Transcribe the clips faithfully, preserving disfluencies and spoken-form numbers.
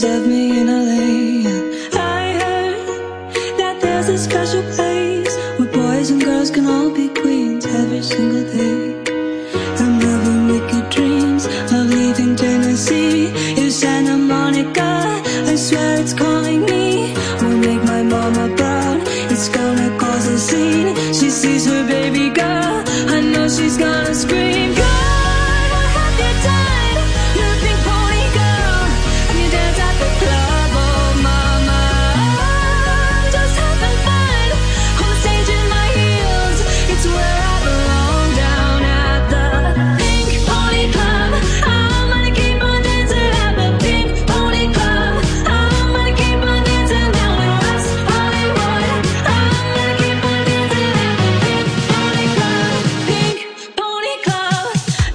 of me in L A. I heard that there's a special place where boys and girls can all be queens every single day. I'm having wicked dreams of leaving Tennessee. It's Santa Monica, I swear it's calling me. Will make my mama proud, it's gonna cause a scene. She sees her baby girl, I know she's gonna scream. God, what have you done? You're a pink pony girl, and you dance at the club. Oh mama, I'm just having fun on the stage in my heels. It's where I belong, down at the Pink Pony Club. I'm gonna keep on dancing at the Pink Pony Club. I'm gonna keep on dancing down in West Hollywood. I'm gonna keep on dancing at the Pink Pony Club. Pink Pony Club.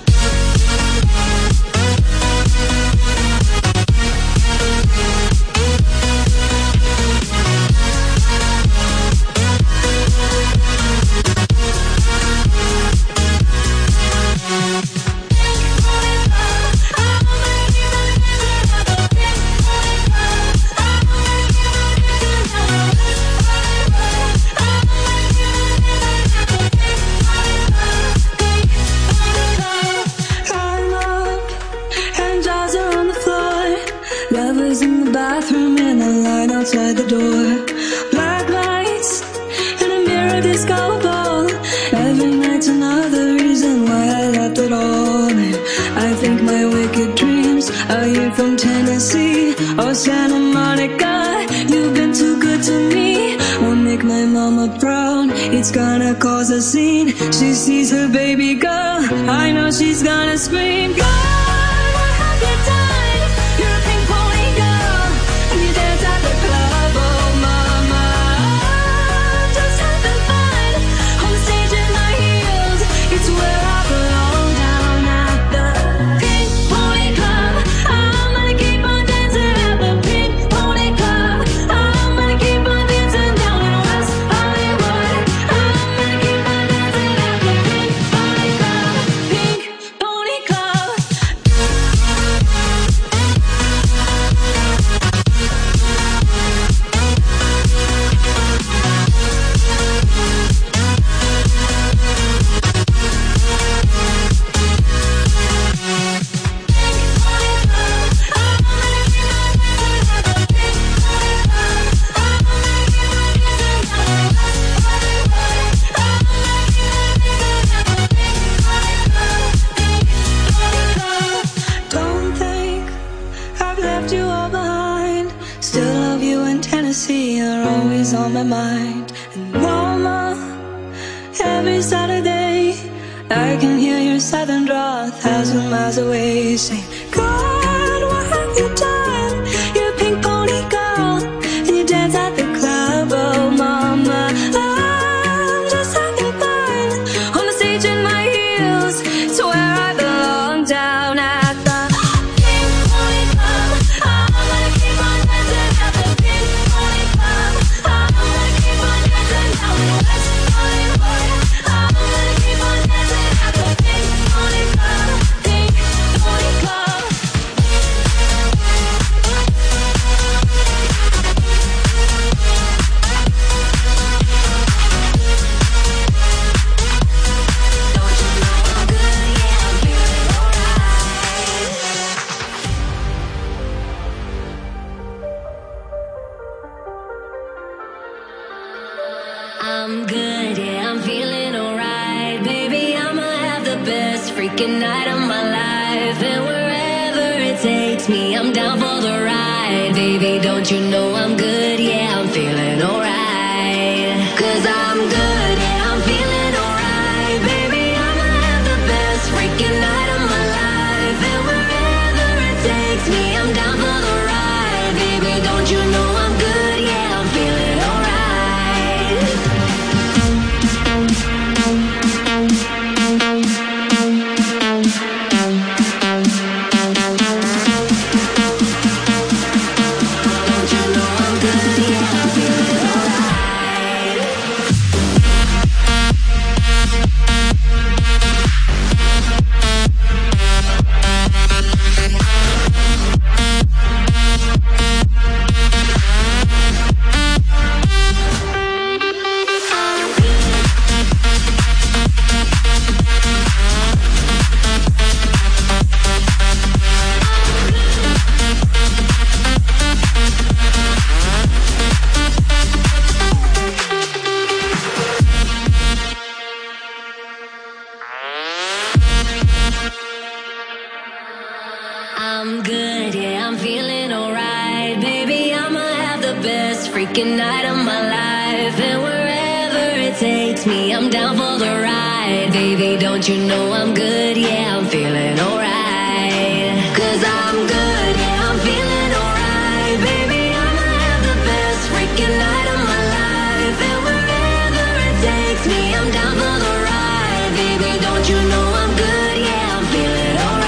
I'm up and jaws are on the floor. Lovers in the bathroom in a line outside the door. Black lights and a mirror disco ball. Every night's another reason why I left it all. And I think my wicked dreams are you from Tennessee or Santa Monica. You've been too good to me. Will make my mama proud. It's gonna cause a scene. She sees her baby girl, I know she's gonna scream. God, what have you done? You're a pink pony girl, and you dance at the club. Oh mama, I'm just having fun on the stage in my heels. It's where I belong, down at the Pink Pony Club. I'm gonna keep on dancing at the Pink Pony Club. I'm gonna keep on dancing down in West Hollywood. I'm gonna keep on dancing at the Pink Pony Club. Pink Pony Club. Don't think I've left you all behind. Still love you in Tennessee, you're always on my mind. And mama, every Saturday I can hear your southern drawl a thousand miles away, saying, God, what have you done? You're a pink pony girl, and you dance at the club. Oh mama, I'm just having fun on the stage in my heels. It's where I belong, down at the Pink Pony Club. I'm gonna keep on dancing at the Pink Pony Club. I'm gonna keep on dancing down in West Hollywood. I'm gonna keep on dancing at the Pink Pony Club. Pink Pony Club. I'm good, yeah, I'm feeling alright. Baby, I'ma have the best freaking night of my life. And wherever it takes me, I'm down for the ride. Baby, don't you know I'm good, yeah, I'm feeling alright. Cause I'm good, yeah, I'm feeling alright. Baby, I'ma have the best freaking night of my life. And wherever it takes me, I'm down for the ride. Baby, don't you know I'm good, yeah, I'm feeling alright. Don't you know I'm good? Yeah, I'm feeling I'm good, yeah, I'm feeling alright. Baby, I'ma have the best freaking night of my life. And wherever it takes me, I'm down for the ride. Baby, don't you know I'm good, yeah, I'm feeling alright. Cause I'm good, yeah, I'm feeling alright. Baby, I'ma have the best freaking night of my life. And wherever it takes me, I'm down for the ride. Baby, don't you know I'm good, yeah, I'm feeling alright.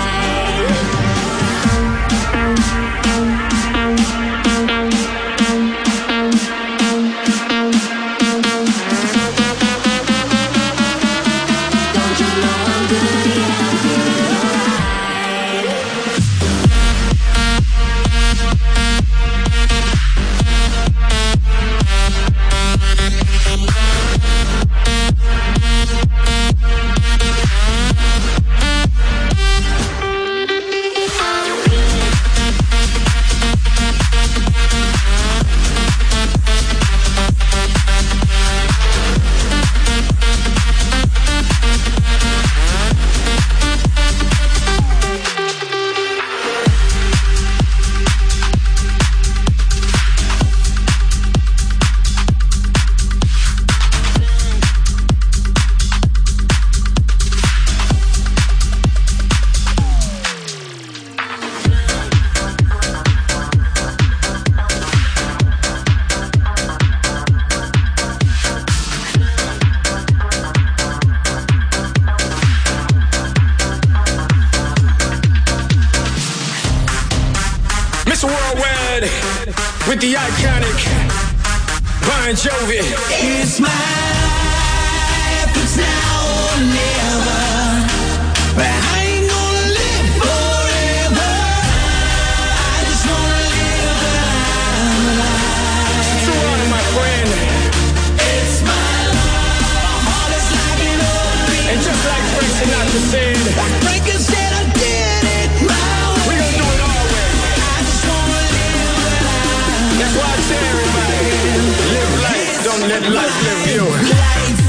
With the iconic Bon Jovi. It's my life, it's now or never. But I ain't gonna live forever. I just wanna live I'm alive. True honor, my friend. It's my life, my heart is like an open. And just like Frank Sinatra said, like Frank said, I did it my way. We gon' do it our way. I just wanna live That's why I tell everybody, live life, don't let life live you. Life.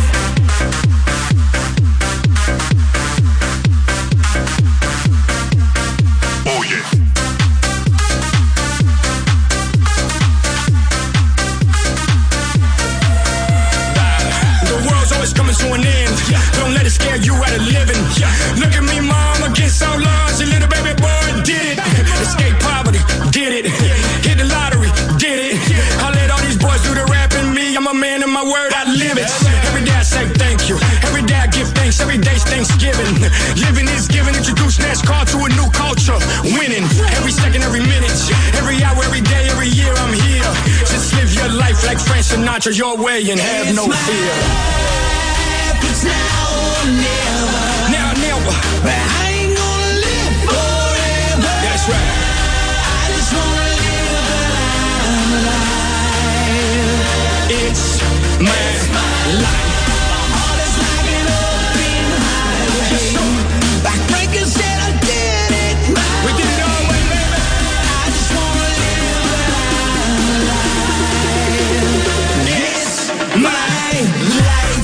Oh yeah. The world's always coming to an end. Don't let it scare you out of living. Look at me, mom, against so large. A little baby boy did it. Escape poverty, did it. Hit the lottery, did it. I let all these boys do the rapping. Me, I'm a man of my word, I live it. Every day I say thank you. Every day I give thanks. Every day's Thanksgiving. Living is giving. Introduce NASCAR to a new culture. Winning every second, every minute, every hour, every day, every year. I'm here. Just live your life like Frank Sinatra, your way, and have no fear. It's now or never. Now, never. But I ain't gonna live forever. That's right. I just wanna live I'm alive. It's my, it's my life. My heart is like an open highway. Yes, sir. Like Frankie said, I did it my We did it our way, baby. I just wanna live I'm alive. It's my life.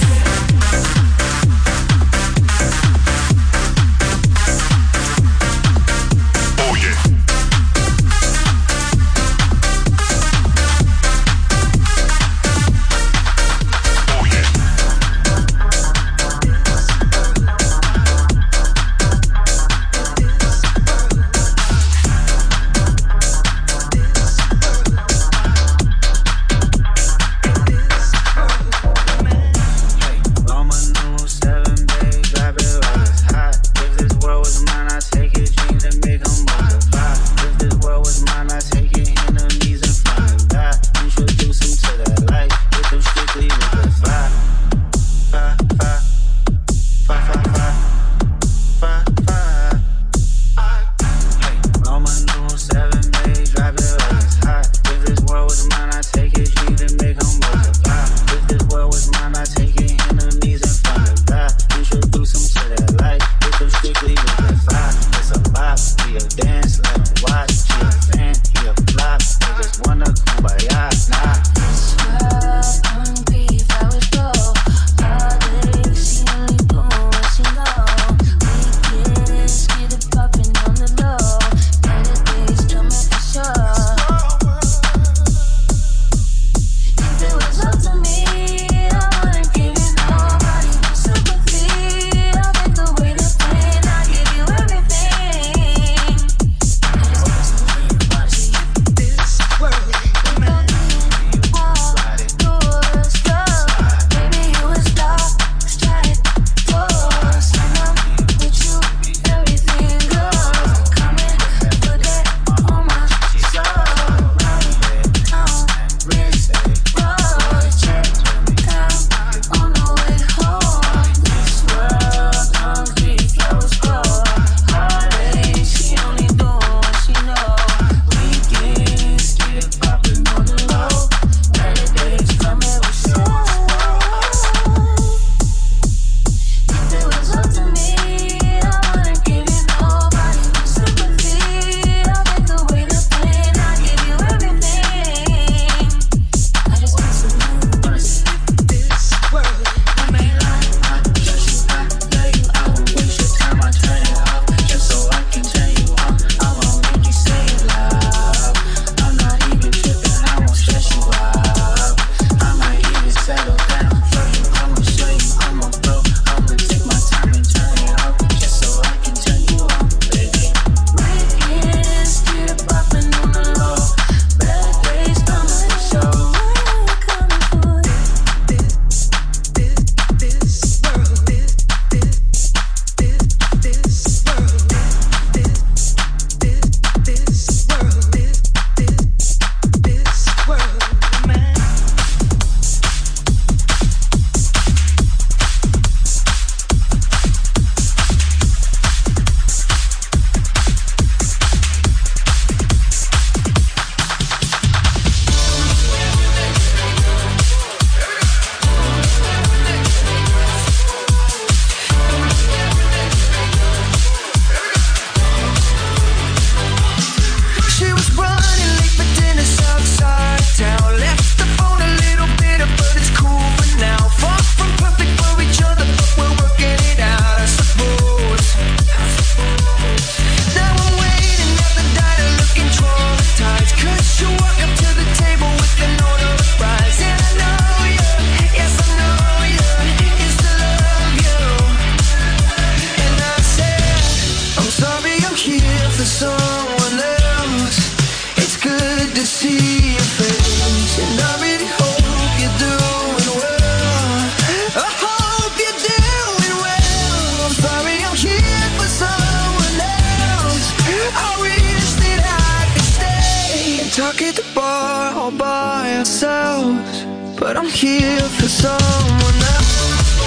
talk at the bar all by ourselves, but I'm here for someone else.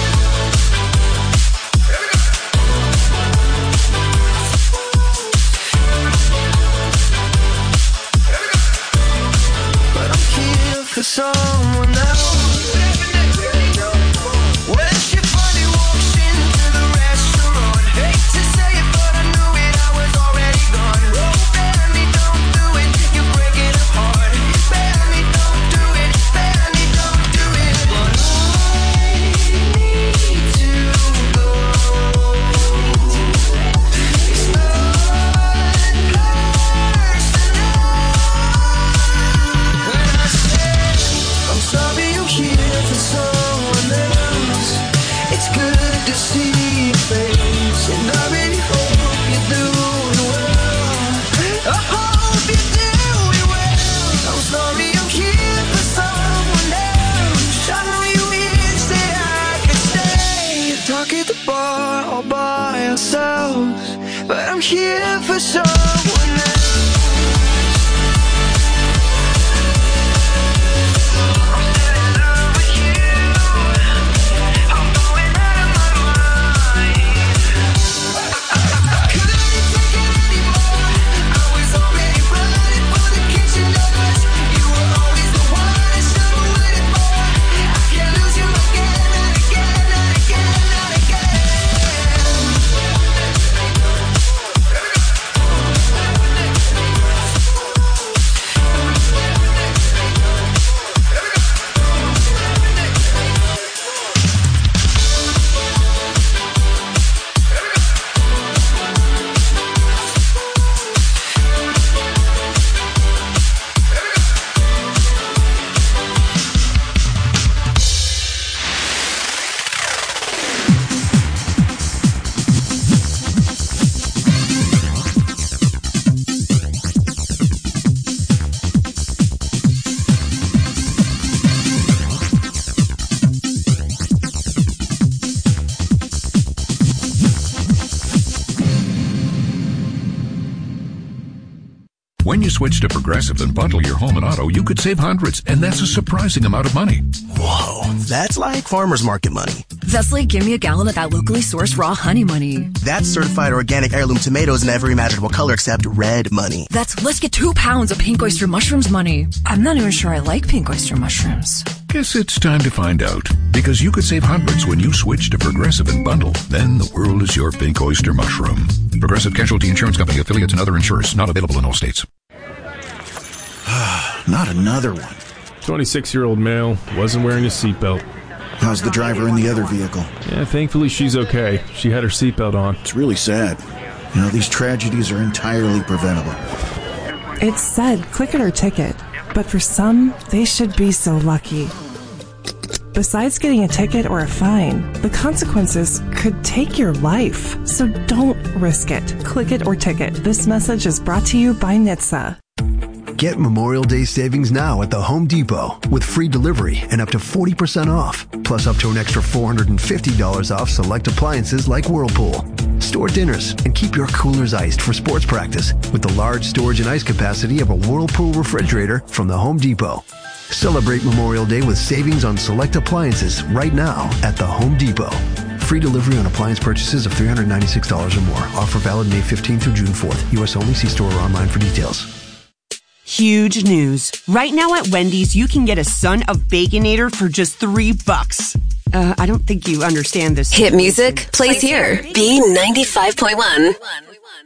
But I'm here for someone else. When she finally walks into the restaurant, hate to say it, but I knew it, I was already gone. Oh, baby, don't do it, you're breaking her heart. Baby, don't do it, baby, don't do it. But I need to go. It's not personal. When I say I'm sorry, I'm here for someone else. It's good to see your face, and I really hope you're doing well. I hope you're doing well. I'm sorry, I'm here for someone else. I know you wish that I could stay, talk at the bar all by ourselves, but I'm here for someone else. When you switch to Progressive and bundle your home and auto, you could save hundreds, and that's a surprising amount of money. Whoa, that's like farmer's market money. That's like give me a gallon of that locally sourced raw honey money. That's certified organic heirloom tomatoes in every imaginable color except red money. That's let's get two pounds of pink oyster mushrooms money. I'm not even sure I like pink oyster mushrooms. Guess it's time to find out, because you could save hundreds when you switch to Progressive and bundle. Then the world is your pink oyster mushroom. Progressive Casualty Insurance Company, affiliates, and other insurers. Not available in all states. Not another one. twenty-six-year-old male, wasn't wearing a seatbelt. How's the driver in the other vehicle? Yeah, thankfully she's okay. She had her seatbelt on. It's really sad. You know, these tragedies are entirely preventable. It said click it or ticket, but for some, they should be so lucky. Besides getting a ticket or a fine, the consequences could take your life. So don't risk it. Click it or ticket. This message is brought to you by N H T S A. Get Memorial Day savings now at the Home Depot with free delivery and up to forty percent off, plus up to an extra four hundred fifty dollars off select appliances like Whirlpool. Store dinners and keep your coolers iced for sports practice with the large storage and ice capacity of a Whirlpool refrigerator from the Home Depot. Celebrate Memorial Day with savings on select appliances right now at the Home Depot. Free delivery on appliance purchases of three hundred ninety-six dollars or more. Offer valid May fifteenth through June fourth. U S only. See store or online for details. Huge news. Right now at Wendy's, you can get a Son of Baconator for just three bucks. Uh, I don't think you understand this. Hit music plays here. B ninety-five point one.